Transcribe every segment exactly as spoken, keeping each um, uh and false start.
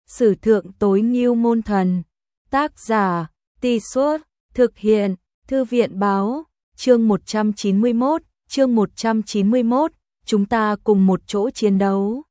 Sử thượng tối ngưu môn thần. Tác giả, Tì Suốt, thực hiện, Thư viện báo, chương một trăm chín mươi mốt, chương một trăm chín mươi mốt, chúng ta cùng một chỗ chiến đấu.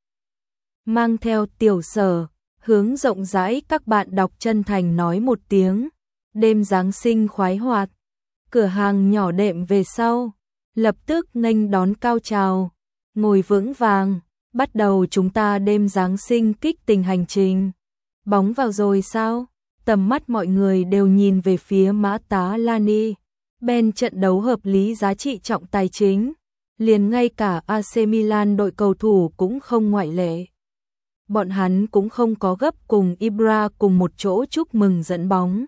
Mang theo tiểu sở, hướng rộng rãi các bạn đọc chân thành nói một tiếng, đêm Giáng sinh khoái hoạt, cửa hàng nhỏ đệm về sau, lập tức nghênh đón cao trào, ngồi vững vàng, bắt đầu chúng ta đêm Giáng sinh kích tình hành trình. Bóng vào rồi sao? Tầm mắt mọi người đều nhìn về phía Mã Tá Lani. Ben trận đấu hợp lý giá trị trọng tài chính, liền ngay cả a xê Milan đội cầu thủ cũng không ngoại lệ. Bọn hắn cũng không có gấp cùng Ibra cùng một chỗ chúc mừng dẫn bóng,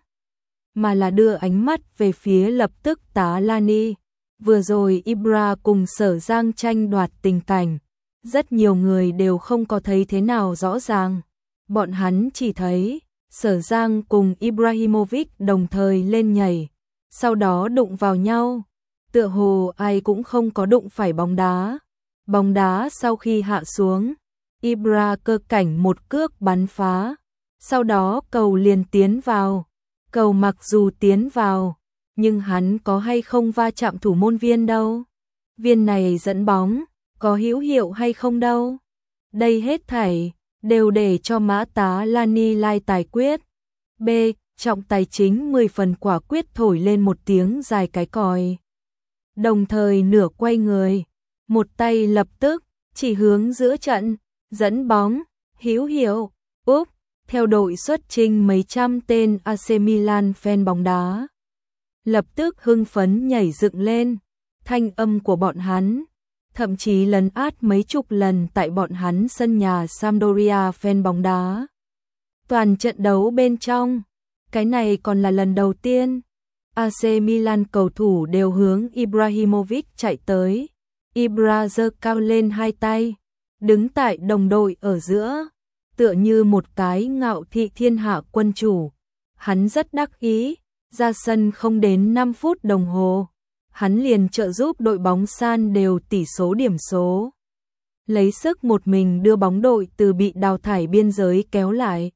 mà là đưa ánh mắt về phía lập tức Tá Lani. Vừa rồi Ibra cùng Sở Giang tranh đoạt tình cảnh, rất nhiều người đều không có thấy thế nào rõ ràng. Bọn hắn chỉ thấy Sở Giang cùng Ibrahimovic đồng thời lên nhảy, sau đó đụng vào nhau, tựa hồ ai cũng không có đụng phải bóng đá. Bóng đá sau khi hạ xuống, Ibra cơ cảnh một cước bắn phá, sau đó cầu liền tiến vào. Cầu mặc dù tiến vào, nhưng hắn có hay không va chạm thủ môn viên đâu. Viên này dẫn bóng, có hữu hiệu hay không đâu. Đây hết thảy đều để cho Mã Tá Lani lai tài quyết. B. Trọng tài chính mười phần quả quyết thổi lên một tiếng dài cái còi. Đồng thời nửa quay người, một tay lập tức chỉ hướng giữa trận, dẫn bóng, hữu hiệu, úp, theo đội xuất trình mấy trăm tên a xê Milan fan bóng đá. Lập tức hưng phấn nhảy dựng lên, thanh âm của bọn hắn thậm chí lấn át mấy chục lần tại bọn hắn sân nhà Sampdoria fan bóng đá. Toàn trận đấu bên trong, cái này còn là lần đầu tiên, a xê Milan cầu thủ đều hướng Ibrahimovic chạy tới. Ibra giơ cao lên hai tay, đứng tại đồng đội ở giữa, tựa như một cái ngạo thị thiên hạ quân chủ. Hắn rất đắc ý, ra sân không đến năm phút đồng hồ, hắn liền trợ giúp đội bóng san đều tỷ số điểm số, lấy sức một mình đưa bóng đội từ bị đào thải biên giới kéo lại.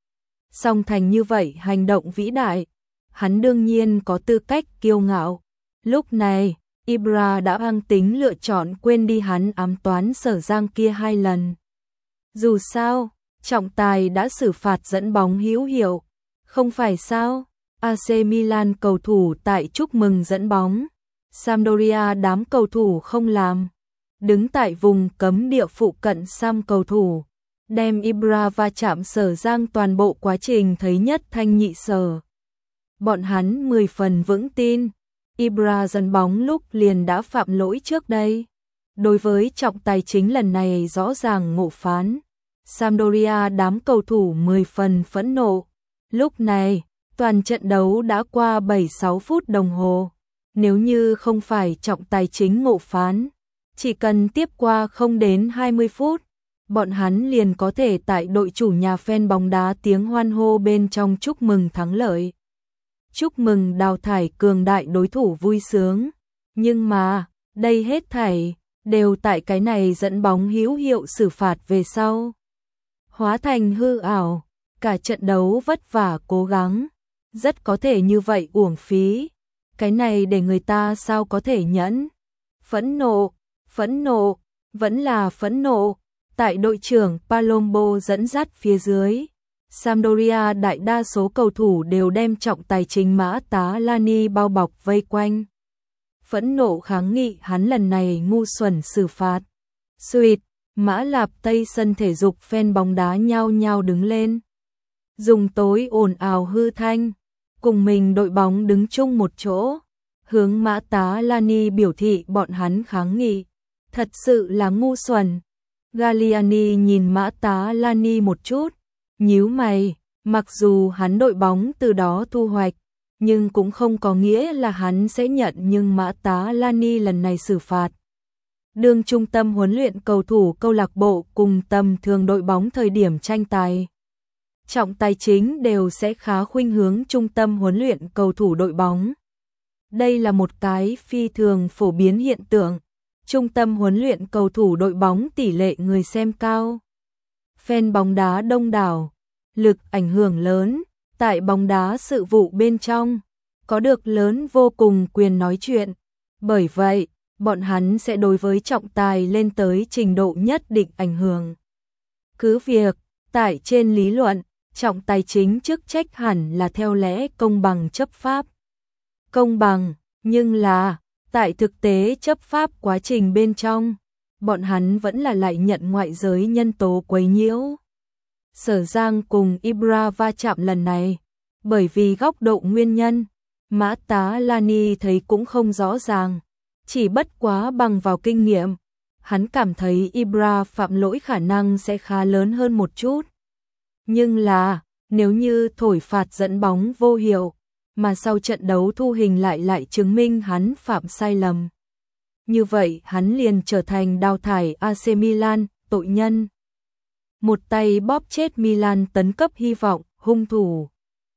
Song thành như vậy hành động vĩ đại, hắn đương nhiên có tư cách kiêu ngạo. Lúc này, Ibra đã mang tính lựa chọn quên đi hắn ám toán Sở Giang kia hai lần. Dù sao, trọng tài đã xử phạt dẫn bóng hữu hiệu, không phải sao? a xê Milan cầu thủ tại chúc mừng dẫn bóng, Sampdoria đám cầu thủ không làm. Đứng tại vùng cấm địa phụ cận Sam cầu thủ, đem Ibra va chạm Sở Giang toàn bộ quá trình thấy nhất thanh nhị sở. Bọn hắn mười phần vững tin, Ibra dẫn bóng lúc liền đã phạm lỗi trước đây. Đối với trọng tài chính lần này rõ ràng ngộ phán, Sampdoria đám cầu thủ mười phần phẫn nộ. Lúc này, toàn trận đấu đã qua bảy sáu phút đồng hồ. Nếu như không phải trọng tài chính ngộ phán, chỉ cần tiếp qua không đến hai mươi phút, bọn hắn liền có thể tại đội chủ nhà fan bóng đá tiếng hoan hô bên trong chúc mừng thắng lợi. Chúc mừng đào thải cường đại đối thủ vui sướng. Nhưng mà, đây hết thảy đều tại cái này dẫn bóng hữu hiệu xử phạt về sau, hóa thành hư ảo. Cả trận đấu vất vả cố gắng, rất có thể như vậy uổng phí. Cái này để người ta sao có thể nhẫn. Phẫn nộ, phẫn nộ, vẫn là phẫn nộ. Tại đội trưởng Palombo dẫn dắt phía dưới, Sampdoria đại đa số cầu thủ đều đem trọng tài chính Mã Tá Lani bao bọc vây quanh. Phẫn nộ kháng nghị hắn lần này ngu xuẩn xử phạt. Suýt, Mã Lạp Tây sân thể dục fan bóng đá nhao nhao đứng lên, dùng tối ồn ào hư thanh, cùng mình đội bóng đứng chung một chỗ, hướng Mã Tá Lani biểu thị bọn hắn kháng nghị. Thật sự là ngu xuẩn. Galliani nhìn Mã Tá Lani một chút, nhíu mày, mặc dù hắn đội bóng từ đó thu hoạch, nhưng cũng không có nghĩa là hắn sẽ nhận nhưng Mã Tá Lani lần này xử phạt. Đương trung tâm huấn luyện cầu thủ câu lạc bộ cùng tầm thường đội bóng thời điểm tranh tài, trọng tài chính đều sẽ khá khuynh hướng trung tâm huấn luyện cầu thủ đội bóng. Đây là một cái phi thường phổ biến hiện tượng. Trung tâm huấn luyện cầu thủ đội bóng tỷ lệ người xem cao, fan bóng đá đông đảo, lực ảnh hưởng lớn, tại bóng đá sự vụ bên trong, có được lớn vô cùng quyền nói chuyện. Bởi vậy, bọn hắn sẽ đối với trọng tài lên tới trình độ nhất định ảnh hưởng. Cứ việc, tại trên lý luận, trọng tài chính chức trách hẳn là theo lẽ công bằng chấp pháp. Công bằng, nhưng là, tại thực tế chấp pháp quá trình bên trong, bọn hắn vẫn là lại nhận ngoại giới nhân tố quấy nhiễu. Sở Giang cùng Ibra va chạm lần này, bởi vì góc độ nguyên nhân, Mã Tá Lani thấy cũng không rõ ràng, chỉ bất quá bằng vào kinh nghiệm, hắn cảm thấy Ibra phạm lỗi khả năng sẽ khá lớn hơn một chút. Nhưng là, nếu như thổi phạt dẫn bóng vô hiệu, mà sau trận đấu thu hình lại lại chứng minh hắn phạm sai lầm, như vậy hắn liền trở thành đào thải a xê Milan, tội nhân. Một tay bóp chết Milan tấn cấp hy vọng, hung thủ.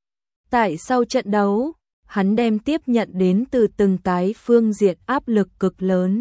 Tại sau trận đấu, hắn đem tiếp nhận đến từ từng cái phương diện áp lực cực lớn.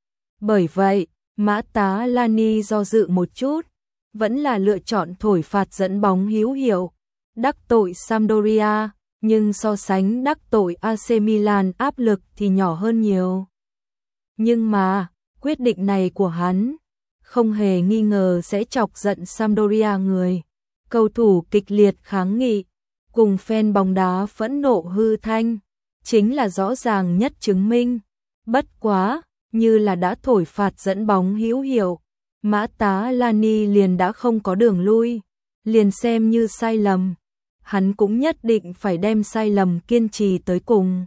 Bởi vậy, Mã Tá Lani do dự một chút, vẫn là lựa chọn thổi phạt dẫn bóng hữu hiệu, đắc tội Sampdoria, nhưng so sánh đắc tội a xê Milan áp lực thì nhỏ hơn nhiều. Nhưng mà, quyết định này của hắn, không hề nghi ngờ sẽ chọc giận Sampdoria người. Cầu thủ kịch liệt kháng nghị, cùng fan bóng đá phẫn nộ hư thanh, chính là rõ ràng nhất chứng minh. Bất quá, như là đã thổi phạt dẫn bóng hữu hiệu, Mã Tá Lani liền đã không có đường lui, liền xem như sai lầm, hắn cũng nhất định phải đem sai lầm kiên trì tới cùng.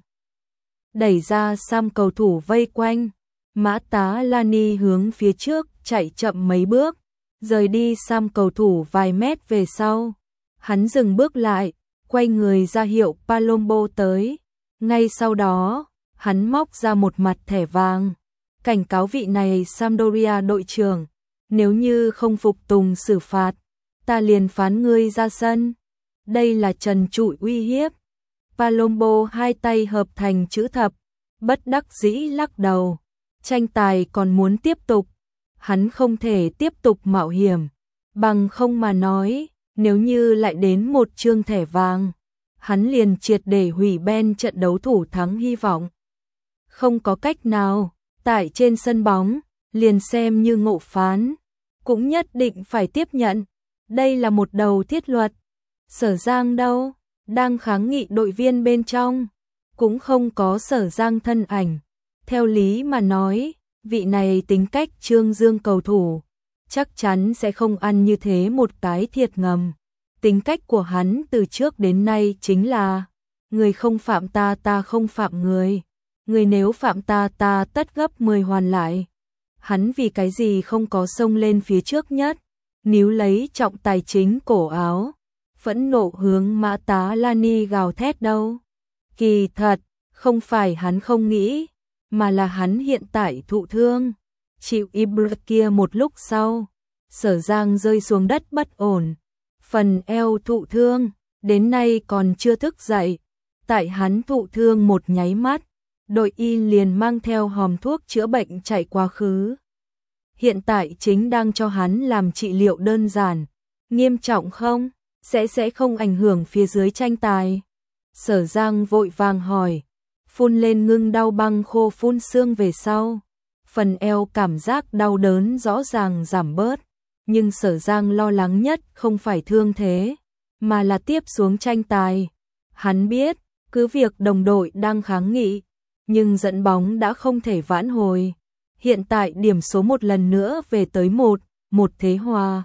Đẩy ra Sam cầu thủ vây quanh, Mã Tá Lani hướng phía trước chạy chậm mấy bước, rời đi Sam cầu thủ vài mét về sau. Hắn dừng bước lại, quay người ra hiệu Palombo tới. Ngay sau đó, hắn móc ra một mặt thẻ vàng, cảnh cáo vị này Sampdoria đội trưởng, nếu như không phục tùng xử phạt, ta liền phán ngươi ra sân. Đây là trần trụi uy hiếp. Palombo hai tay hợp thành chữ thập, bất đắc dĩ lắc đầu. Tranh tài còn muốn tiếp tục, hắn không thể tiếp tục mạo hiểm, bằng không mà nói, nếu như lại đến một chương thẻ vàng, hắn liền triệt để hủy Ben trận đấu thủ thắng hy vọng. Không có cách nào, tại trên sân bóng, liền xem như ngộ phán, cũng nhất định phải tiếp nhận. Đây là một đầu thiết luật. Sở Giang đâu, đang kháng nghị đội viên bên trong, cũng không có Sở Giang thân ảnh. Theo lý mà nói, vị này tính cách trương dương cầu thủ, chắc chắn sẽ không ăn như thế một cái thiệt ngầm. Tính cách của hắn từ trước đến nay chính là, người không phạm ta ta không phạm người, người nếu phạm ta ta tất gấp mười hoàn lại. Hắn vì cái gì không có xông lên phía trước nhất, níu lấy trọng tài chính cổ áo, phẫn nộ hướng Mã Tá Lani gào thét đâu. Kỳ thật, không phải hắn không nghĩ, mà là hắn hiện tại thụ thương. Chịu Ibra kia một lúc sau, Sở Giang rơi xuống đất bất ổn, phần eo thụ thương, đến nay còn chưa thức dậy. Tại hắn thụ thương một nháy mắt, đội y liền mang theo hòm thuốc chữa bệnh chạy quá khứ. Hiện tại chính đang cho hắn làm trị liệu đơn giản. Nghiêm trọng không? Sẽ sẽ không ảnh hưởng phía dưới tranh tài. Sở Giang vội vàng hỏi, phun lên ngưng đau băng khô phun xương về sau. Phần eo cảm giác đau đớn rõ ràng giảm bớt, nhưng Sở Giang lo lắng nhất không phải thương thế, mà là tiếp xuống tranh tài. Hắn biết, cứ việc đồng đội đang kháng nghị, nhưng dẫn bóng đã không thể vãn hồi. Hiện tại điểm số một lần nữa về tới một, một thế hòa.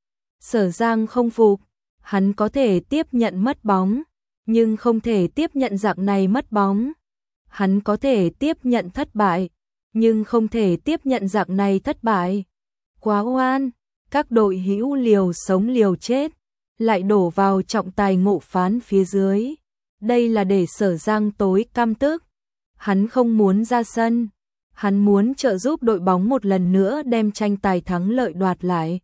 Sở Giang không phục, hắn có thể tiếp nhận mất bóng, nhưng không thể tiếp nhận dạng này mất bóng. Hắn có thể tiếp nhận thất bại, nhưng không thể tiếp nhận dạng này thất bại. Quá oan, các đội hữu liều sống liều chết, lại đổ vào trọng tài ngộ phán phía dưới. Đây là để Sở Giang tối căm tức. Hắn không muốn ra sân, hắn muốn trợ giúp đội bóng một lần nữa đem tranh tài thắng lợi đoạt lại.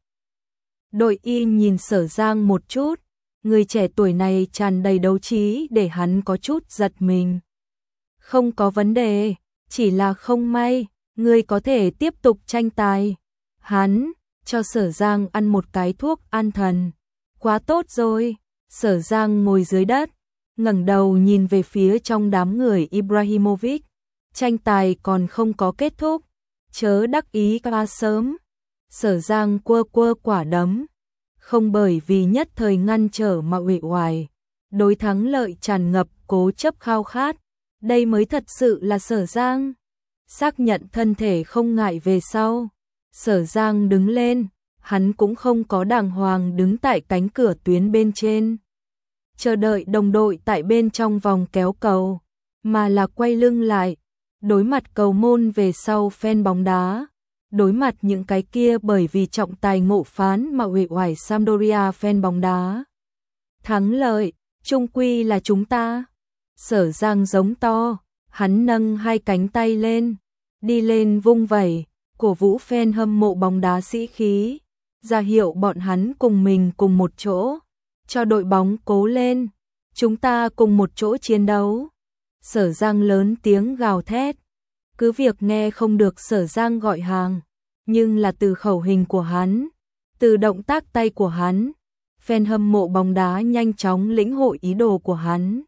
Đội y nhìn Sở Giang một chút, người trẻ tuổi này tràn đầy đấu trí để hắn có chút giật mình. Không có vấn đề, chỉ là không may, người có thể tiếp tục tranh tài. Hắn cho Sở Giang ăn một cái thuốc an thần, Quá tốt rồi. Sở Giang ngồi dưới đất, ngẩng đầu nhìn về phía trong đám người Ibrahimovic. Tranh tài còn không có kết thúc, chớ đắc ý quá sớm. Sở Giang quơ quơ quả đấm, không bởi vì nhất thời ngăn trở mà uể oải, đối thắng lợi tràn ngập cố chấp khao khát, đây mới thật sự là Sở Giang. Xác nhận thân thể không ngại về sau, Sở Giang đứng lên, hắn cũng không có đàng hoàng đứng tại cánh cửa tuyến bên trên, chờ đợi đồng đội tại bên trong vòng kéo cầu, mà là quay lưng lại, đối mặt cầu môn về sau fan bóng đá, đối mặt những cái kia bởi vì trọng tài ngộ phán mà uể oải Sampdoria fan bóng đá. Thắng lợi, chung quy là chúng ta. Sở Giang giống to, hắn nâng hai cánh tay lên, đi lên vung vẩy, cổ vũ fan hâm mộ bóng đá sĩ khí, ra hiệu bọn hắn cùng mình cùng một chỗ, cho đội bóng cố lên, chúng ta cùng một chỗ chiến đấu. Sở Giang lớn tiếng gào thét, cứ việc nghe không được Sở Giang gọi hàng, nhưng là từ khẩu hình của hắn, từ động tác tay của hắn, fan hâm mộ bóng đá nhanh chóng lĩnh hội ý đồ của hắn.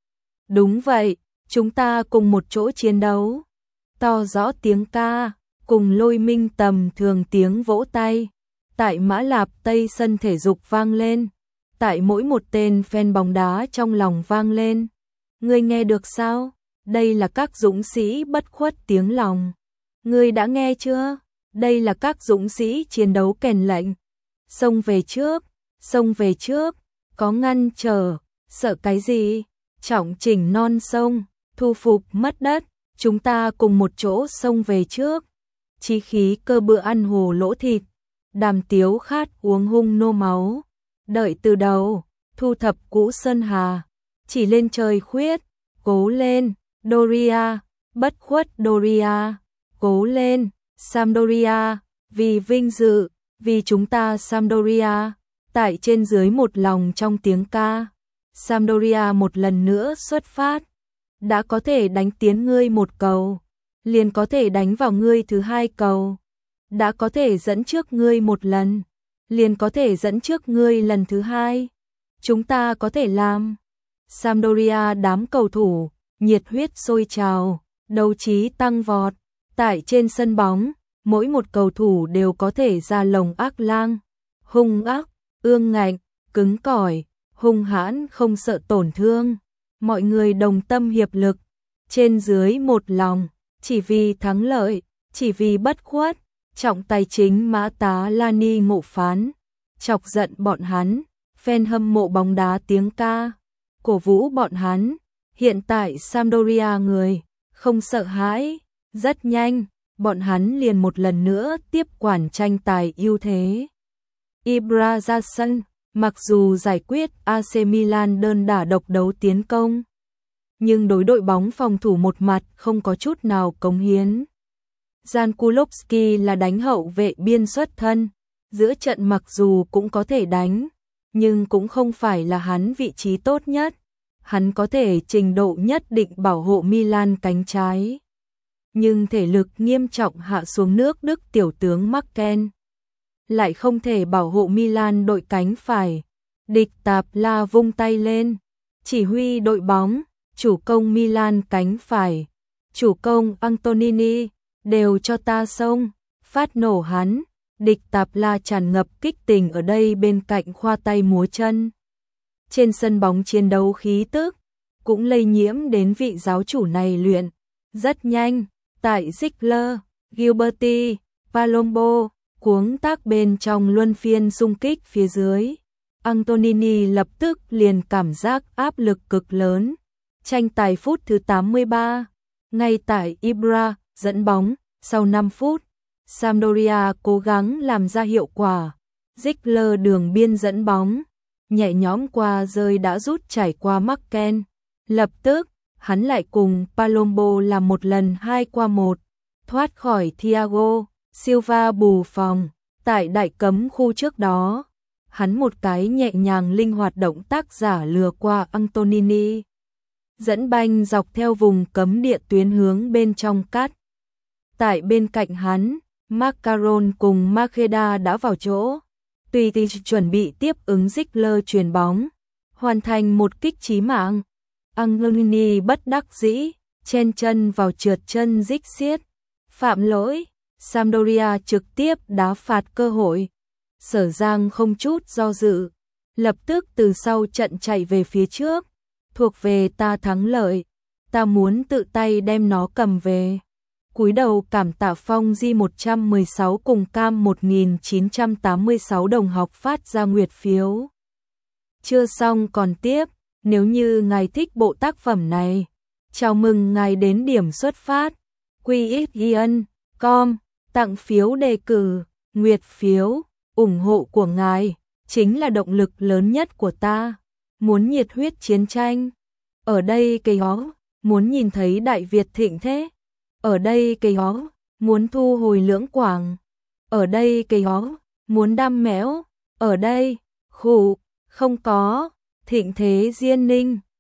Đúng vậy, chúng ta cùng một chỗ chiến đấu. To rõ tiếng ca, cùng lôi minh tầm thường tiếng vỗ tay, tại Mã Lạp Tây sân thể dục vang lên, tại mỗi một tên fan bóng đá trong lòng vang lên. Ngươi nghe được sao? Đây là các dũng sĩ bất khuất tiếng lòng. Ngươi đã nghe chưa? Đây là các dũng sĩ chiến đấu kèn lệnh. Xông về trước, xông về trước, có ngăn trở, sợ cái gì? Trọng chỉnh non sông, thu phục mất đất, chúng ta cùng một chỗ xông về trước. Chí khí cơ bữa ăn hồ lỗ thịt, đàm tiếu khát uống hung nô máu. Đợi từ đầu, thu thập cũ sơn hà, chỉ lên trời khuyết, cố lên, Doria, bất khuất Doria, cố lên, Sampdoria, vì vinh dự, vì chúng ta Sampdoria, tại trên dưới một lòng trong tiếng ca. Sampdoria một lần nữa xuất phát, đã có thể đánh tiến ngươi một cầu, liền có thể đánh vào ngươi thứ hai cầu, đã có thể dẫn trước ngươi một lần, liền có thể dẫn trước ngươi lần thứ hai. Chúng ta có thể làm. Sampdoria đám cầu thủ, nhiệt huyết sôi trào, đấu trí tăng vọt, tại trên sân bóng, mỗi một cầu thủ đều có thể ra lồng ác lang, hung ác, ương ngạnh, cứng cỏi, hung hãn không sợ tổn thương. Mọi người đồng tâm hiệp lực, trên dưới một lòng, chỉ vì thắng lợi, chỉ vì bất khuất. Trọng tài chính Mã Tá Lani ngộ phán, chọc giận bọn hắn, fan hâm mộ bóng đá tiếng ca, cổ vũ bọn hắn. Hiện tại Sampdoria người không sợ hãi, rất nhanh, bọn hắn liền một lần nữa tiếp quản tranh tài ưu thế. Ibra ra sân, mặc dù giải quyết a xê Milan đơn đả độc đấu tiến công, nhưng đối đội bóng phòng thủ một mặt không có chút nào cống hiến. Jan Kulowski là đánh hậu vệ biên xuất thân, giữa trận mặc dù cũng có thể đánh, nhưng cũng không phải là hắn vị trí tốt nhất. Hắn có thể trình độ nhất định bảo hộ Milan cánh trái, nhưng thể lực nghiêm trọng hạ xuống nước Đức tiểu tướng Merken lại không thể bảo hộ Milan đội cánh phải. Địch Tạp La vung tay lên, chỉ huy đội bóng, chủ công Milan cánh phải, chủ công Antonini, đều cho ta xông, phát nổ hắn. Địch Tạp La tràn ngập kích tình ở đây bên cạnh khoa tay múa chân. Trên sân bóng chiến đấu khí tức cũng lây nhiễm đến vị giáo chủ này luyện. Rất nhanh, tại Ziegler, Gilberti, Palombo, cuống tác bên trong luân phiên xung kích phía dưới. Antonini lập tức liền cảm giác áp lực cực lớn. Tranh tài phút thứ tám mươi ba, ngay tại Ibra dẫn bóng, sau năm phút, Sampdoria cố gắng làm ra hiệu quả. Ziegler đường biên dẫn bóng, nhẹ nhõm qua rơi đã rút chảy qua Merken. Lập tức, hắn lại cùng Palombo làm một lần hai qua một, thoát khỏi Thiago Silva bù phòng. Tại đại cấm khu trước đó, hắn một cái nhẹ nhàng linh hoạt động tác giả lừa qua Antonini, dẫn banh dọc theo vùng cấm địa tuyến hướng bên trong cắt. Tại bên cạnh hắn, Macaron cùng Makeda đã vào chỗ, tùy thì chuẩn bị tiếp ứng Ziegler chuyền bóng, hoàn thành một kích chí mạng. Angelini bất đắc dĩ, chen chân vào trượt chân Ziyech, phạm lỗi, Sampdoria trực tiếp đá phạt cơ hội. Sở Giang không chút do dự, lập tức từ sau trận chạy về phía trước, thuộc về ta thắng lợi, ta muốn tự tay đem nó cầm về. Cúi đầu cảm tạ Phong Di một trăm mười sáu cùng Cam một nghìn chín trăm tám mươi sáu đồng học phát ra nguyệt phiếu. Chưa xong còn tiếp, nếu như ngài thích bộ tác phẩm này, chào mừng ngài đến điểm xuất phát, quy ích chấm com, tặng phiếu đề cử, nguyệt phiếu, ủng hộ của ngài, chính là động lực lớn nhất của ta, muốn nhiệt huyết chiến tranh. Ở đây cây hó, muốn nhìn thấy Đại Việt thịnh thế. Ở đây cây hó, muốn thu hồi Lưỡng Quảng. Ở đây cây hó, muốn đam mẽo. Ở đây, khủ, không có, thịnh thế Diên Ninh.